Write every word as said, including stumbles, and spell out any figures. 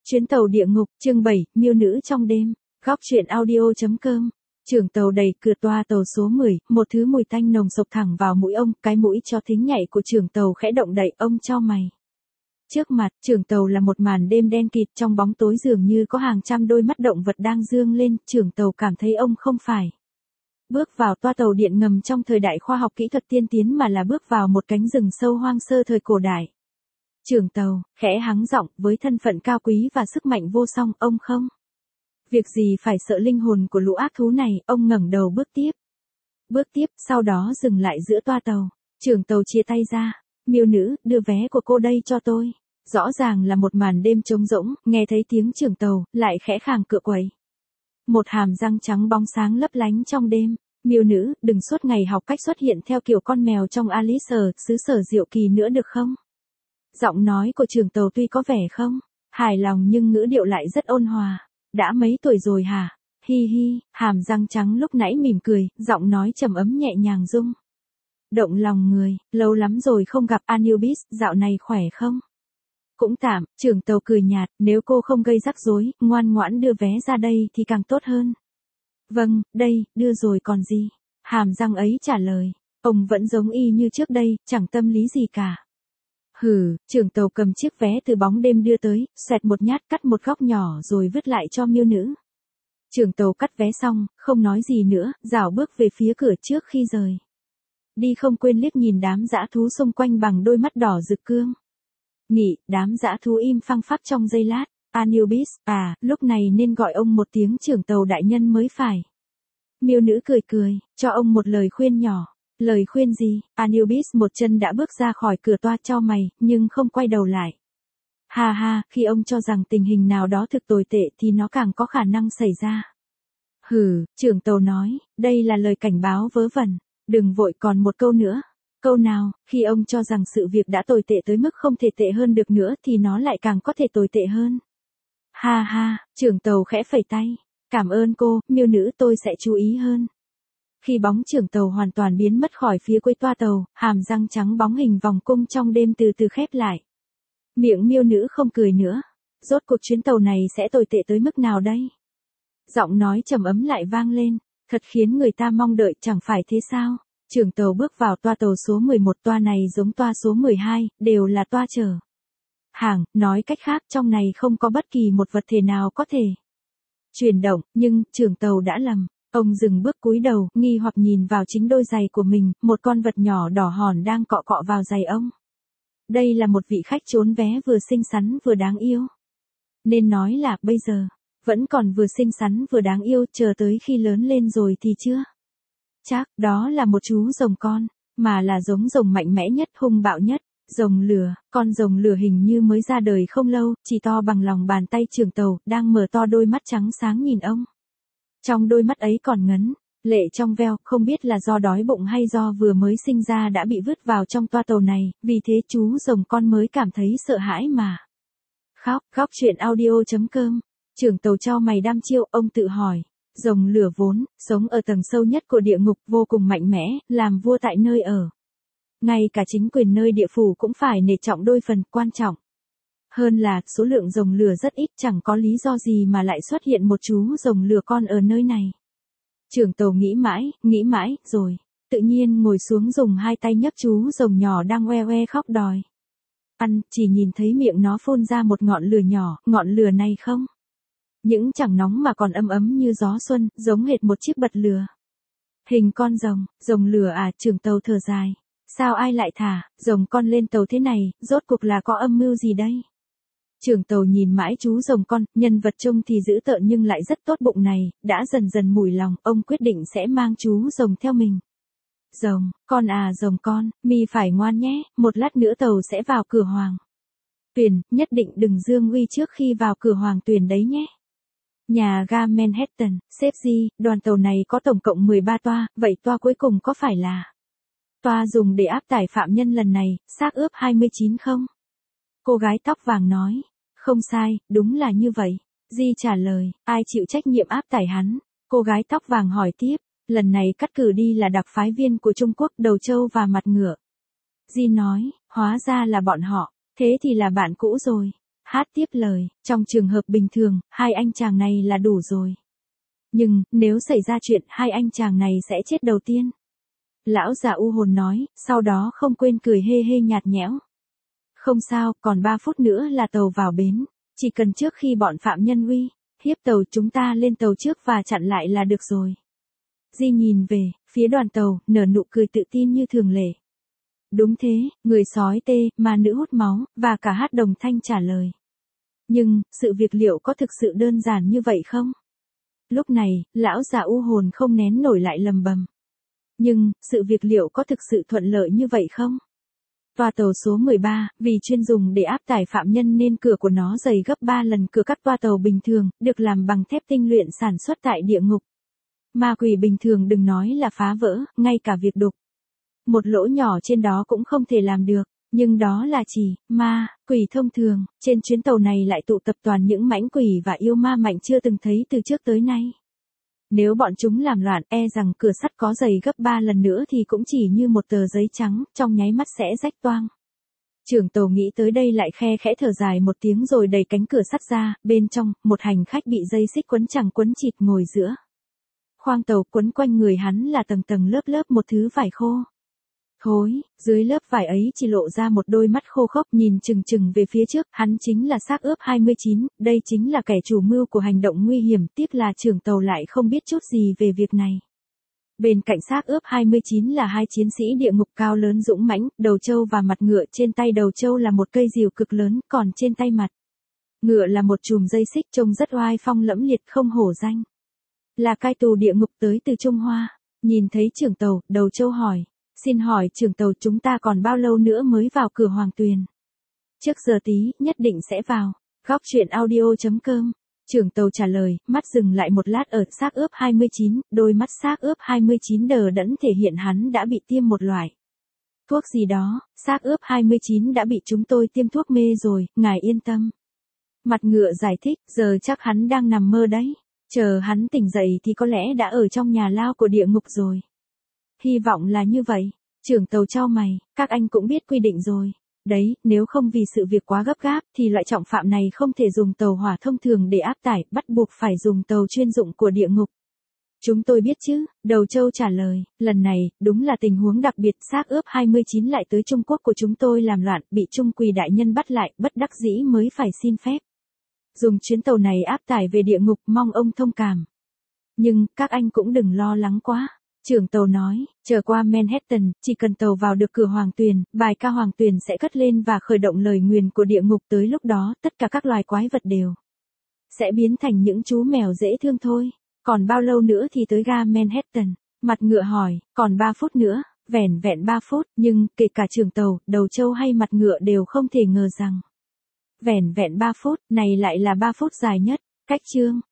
Chuyến tàu địa ngục, chương bảy, miêu nữ trong đêm. Góc truyện audio.com. Trưởng tàu đẩy cửa toa tàu số mười, một thứ mùi tanh nồng sộc thẳng vào mũi ông, cái mũi cho thính nhạy của trưởng tàu khẽ động đậy, ông chau mày. Trước mặt, trưởng tàu là một màn đêm đen kịt, trong bóng tối dường như có hàng trăm đôi mắt động vật đang dương lên, trưởng tàu cảm thấy ông không phải bước vào toa tàu điện ngầm trong thời đại khoa học kỹ thuật tiên tiến mà là bước vào một cánh rừng sâu hoang sơ thời cổ đại. Trưởng tàu, khẽ hắng giọng, với thân phận cao quý và sức mạnh vô song, ông không việc gì phải sợ linh hồn của lũ ác thú này, ông ngẩng đầu bước tiếp. Bước tiếp, sau đó dừng lại giữa toa tàu. Trưởng tàu chia tay ra, miêu nữ, đưa vé của cô đây cho tôi. Rõ ràng là một màn đêm trống rỗng, nghe thấy tiếng trưởng tàu, lại khẽ khàng cựa quậy. Một hàm răng trắng bóng sáng lấp lánh trong đêm. Miêu nữ, đừng suốt ngày học cách xuất hiện theo kiểu con mèo trong Alice ở xứ sở diệu kỳ nữa được không? Giọng nói của trưởng tàu tuy có vẻ không hài lòng nhưng ngữ điệu lại rất ôn hòa. Đã mấy tuổi rồi hả? Hi hi, hàm răng trắng lúc nãy mỉm cười, giọng nói trầm ấm nhẹ nhàng rung động lòng người. Lâu lắm rồi không gặp Anubis, dạo này khỏe không? Cũng tạm, trưởng tàu cười nhạt, nếu cô không gây rắc rối, ngoan ngoãn đưa vé ra đây thì càng tốt hơn. Vâng, đây, đưa rồi còn gì? Hàm răng ấy trả lời. Ông vẫn giống y như trước đây, chẳng tâm lý gì cả. Hừ, trưởng tàu cầm chiếc vé từ bóng đêm đưa tới, xoẹt một nhát cắt một góc nhỏ rồi vứt lại cho miêu nữ. Trưởng tàu cắt vé xong, không nói gì nữa, rảo bước về phía cửa trước khi rời đi không quên liếc nhìn đám dã thú xung quanh bằng đôi mắt đỏ rực cương nghị. Đám dã thú im phăng phắc trong giây lát. Anubis, à, lúc này nên gọi ông một tiếng trưởng tàu đại nhân mới phải. Miêu nữ cười cười, cho ông một lời khuyên nhỏ. Lời khuyên gì? Anubis một chân đã bước ra khỏi cửa toa, chau mày, nhưng không quay đầu lại. Ha ha, khi ông cho rằng tình hình nào đó thực tồi tệ thì nó càng có khả năng xảy ra. Hừ, trưởng tàu nói, đây là lời cảnh báo vớ vẩn. Đừng vội, còn một câu nữa. Câu nào, khi ông cho rằng sự việc đã tồi tệ tới mức không thể tệ hơn được nữa thì nó lại càng có thể tồi tệ hơn. Ha ha, trưởng tàu khẽ phẩy tay. Cảm ơn cô, miêu nữ, tôi sẽ chú ý hơn. Khi bóng trưởng tàu hoàn toàn biến mất khỏi phía cuối toa tàu, hàm răng trắng bóng hình vòng cung trong đêm từ từ khép lại. Miệng miêu nữ không cười nữa. Rốt cuộc chuyến tàu này sẽ tồi tệ tới mức nào đây? Giọng nói trầm ấm lại vang lên, thật khiến người ta mong đợi, chẳng phải thế sao? Trưởng tàu bước vào toa tàu số mười một, toa này giống toa số mười hai, đều là toa chở hàng, nói cách khác trong này không có bất kỳ một vật thể nào có thể chuyển động, nhưng trưởng tàu đã lầm. Ông dừng bước cúi đầu, nghi hoặc nhìn vào chính đôi giày của mình, một con vật nhỏ đỏ hòn đang cọ cọ vào giày ông. Đây là một vị khách trốn vé vừa xinh xắn vừa đáng yêu. Nên nói là bây giờ vẫn còn vừa xinh xắn vừa đáng yêu, chờ tới khi lớn lên rồi thì chưa chắc. Đó là một chú rồng con, mà là giống rồng mạnh mẽ nhất, hung bạo nhất. Rồng lửa, con rồng lửa hình như mới ra đời không lâu, chỉ to bằng lòng bàn tay trưởng tàu, đang mở to đôi mắt trắng sáng nhìn ông. Trong đôi mắt ấy còn ngấn lệ trong veo, không biết là do đói bụng hay do vừa mới sinh ra đã bị vứt vào trong toa tàu này, vì thế chú rồng con mới cảm thấy sợ hãi mà khóc. Góc truyện audio.com. Trưởng tàu chau mày đăm chiêu, ông tự hỏi, rồng lửa vốn sống ở tầng sâu nhất của địa ngục, vô cùng mạnh mẽ, làm vua tại nơi ở. Ngay cả chính quyền nơi địa phủ cũng phải nể trọng đôi phần. Quan trọng hơn là số lượng rồng lửa rất ít, chẳng có lý do gì mà lại xuất hiện một chú rồng lửa con ở nơi này. Trưởng tàu nghĩ mãi, nghĩ mãi, rồi tự nhiên ngồi xuống dùng hai tay nhấc chú rồng nhỏ đang oe oe khóc đòi ăn, chỉ nhìn thấy miệng nó phun ra một ngọn lửa nhỏ. Ngọn lửa này không những chẳng nóng mà còn ấm ấm như gió xuân, giống hệt một chiếc bật lửa hình con rồng. Rồng lửa à? Trưởng tàu thở dài. Sao ai lại thả rồng con lên tàu thế này, rốt cuộc là có âm mưu gì đây? Trưởng tàu nhìn mãi chú rồng con, nhân vật trông thì dữ tợn nhưng lại rất tốt bụng này, đã dần dần mủi lòng, ông quyết định sẽ mang chú rồng theo mình. Rồng con à, rồng con, mi phải ngoan nhé, một lát nữa tàu sẽ vào cửa Hoàng Tuyền, nhất định đừng dương uy trước khi vào cửa Hoàng Tuyền đấy nhé. Nhà ga Manhattan, sếp G, đoàn tàu này có tổng cộng mười ba toa, vậy toa cuối cùng có phải là toa dùng để áp tải phạm nhân lần này, xác ướp hai mươi chín không? Cô gái tóc vàng nói. Không sai, đúng là như vậy. Di trả lời, ai chịu trách nhiệm áp tải hắn? Cô gái tóc vàng hỏi tiếp, lần này cắt cử đi là đặc phái viên của Trung Quốc, đầu trâu và mặt ngựa. Di nói, hóa ra là bọn họ, thế thì là bạn cũ rồi. Hát tiếp lời, trong trường hợp bình thường, hai anh chàng này là đủ rồi. Nhưng, nếu xảy ra chuyện, hai anh chàng này sẽ chết đầu tiên. Lão già u hồn nói, sau đó không quên cười hê hê nhạt nhẽo. Không sao, còn ba phút nữa là tàu vào bến. Chỉ cần trước khi bọn phạm nhân uy hiếp tàu chúng ta lên tàu trước và chặn lại là được rồi. Di nhìn về, phía đoàn tàu, nở nụ cười tự tin như thường lệ. Đúng thế, người sói tê, ma nữ hút máu, và cả Hát đồng thanh trả lời. Nhưng, sự việc liệu có thực sự đơn giản như vậy không? Lúc này, lão già u hồn không nén nổi lại lầm bầm. Nhưng, sự việc liệu có thực sự thuận lợi như vậy không? Toa tàu số mười ba, vì chuyên dùng để áp tải phạm nhân nên cửa của nó dày gấp ba lần cửa các toa tàu bình thường, được làm bằng thép tinh luyện sản xuất tại địa ngục. Ma quỷ bình thường đừng nói là phá vỡ, ngay cả việc đục một lỗ nhỏ trên đó cũng không thể làm được, nhưng đó là chỉ ma quỷ thông thường. Trên chuyến tàu này lại tụ tập toàn những mãnh quỷ và yêu ma mạnh chưa từng thấy từ trước tới nay. Nếu bọn chúng làm loạn, e rằng cửa sắt có dày gấp ba lần nữa thì cũng chỉ như một tờ giấy trắng, trong nháy mắt sẽ rách toang. Trưởng tàu nghĩ tới đây lại khe khẽ thở dài một tiếng rồi đẩy cánh cửa sắt ra, bên trong, một hành khách bị dây xích quấn chẳng quấn chịt ngồi giữa khoang tàu, quấn quanh người hắn là tầng tầng lớp lớp một thứ vải khô. Thối, dưới lớp vải ấy chỉ lộ ra một đôi mắt khô khốc nhìn chừng chừng về phía trước, hắn chính là xác ướp hai mươi chín, đây chính là kẻ chủ mưu của hành động nguy hiểm, tiếc là trưởng tàu lại không biết chút gì về việc này. Bên cạnh xác ướp hai mươi chín là hai chiến sĩ địa ngục cao lớn dũng mãnh, đầu trâu và mặt ngựa, trên tay đầu trâu là một cây rìu cực lớn, còn trên tay mặt ngựa là một chùm dây xích trông rất oai phong lẫm liệt không hổ danh. Là cai tù địa ngục tới từ Trung Hoa. Nhìn thấy trưởng tàu, đầu trâu hỏi. Xin hỏi trưởng tàu chúng ta còn bao lâu nữa mới vào cửa Hoàng Tuyền? Trước giờ tí, nhất định sẽ vào. Góc truyện audio chấm com. Trưởng tàu trả lời, mắt dừng lại một lát ở xác ướp hai mươi chín, đôi mắt xác ướp hai mươi chín đờ đẫn thể hiện hắn đã bị tiêm một loại thuốc gì đó. Xác ướp hai mươi chín đã bị chúng tôi tiêm thuốc mê rồi, ngài yên tâm. Mặt ngựa giải thích, giờ chắc hắn đang nằm mơ đấy. Chờ hắn tỉnh dậy thì có lẽ đã ở trong nhà lao của địa ngục rồi. Hy vọng là như vậy. Trưởng tàu chau mày, các anh cũng biết quy định rồi. Đấy, nếu không vì sự việc quá gấp gáp thì loại trọng phạm này không thể dùng tàu hỏa thông thường để áp tải, bắt buộc phải dùng tàu chuyên dụng của địa ngục. Chúng tôi biết chứ, đầu trâu trả lời, lần này, đúng là tình huống đặc biệt, xác ướp hai mươi chín lại tới Trung Quốc của chúng tôi làm loạn, bị Trung Quỳ đại nhân bắt lại, bất đắc dĩ mới phải xin phép dùng chuyến tàu này áp tải về địa ngục, mong ông thông cảm. Nhưng, các anh cũng đừng lo lắng quá. Trưởng tàu nói, trở qua Manhattan, chỉ cần tàu vào được cửa Hoàng Tuyền, bài ca Hoàng Tuyền sẽ cất lên và khởi động lời nguyền của địa ngục, tới lúc đó, tất cả các loài quái vật đều sẽ biến thành những chú mèo dễ thương thôi. Còn bao lâu nữa thì tới ga Manhattan? Mặt ngựa hỏi, còn ba phút nữa, vẻn vẹn ba phút, nhưng, kể cả trưởng tàu, đầu trâu hay mặt ngựa đều không thể ngờ rằng vẻn vẹn ba phút, này lại là ba phút dài nhất. Cách chương